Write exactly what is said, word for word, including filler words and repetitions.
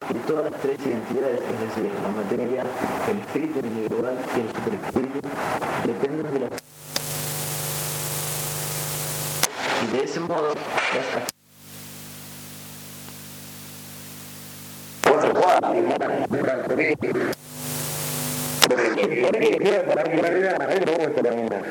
de todas las tres identidades, es decir, la materia, el espíritu individual y el superespíritu, dependen de la... Y de ese modo, las Por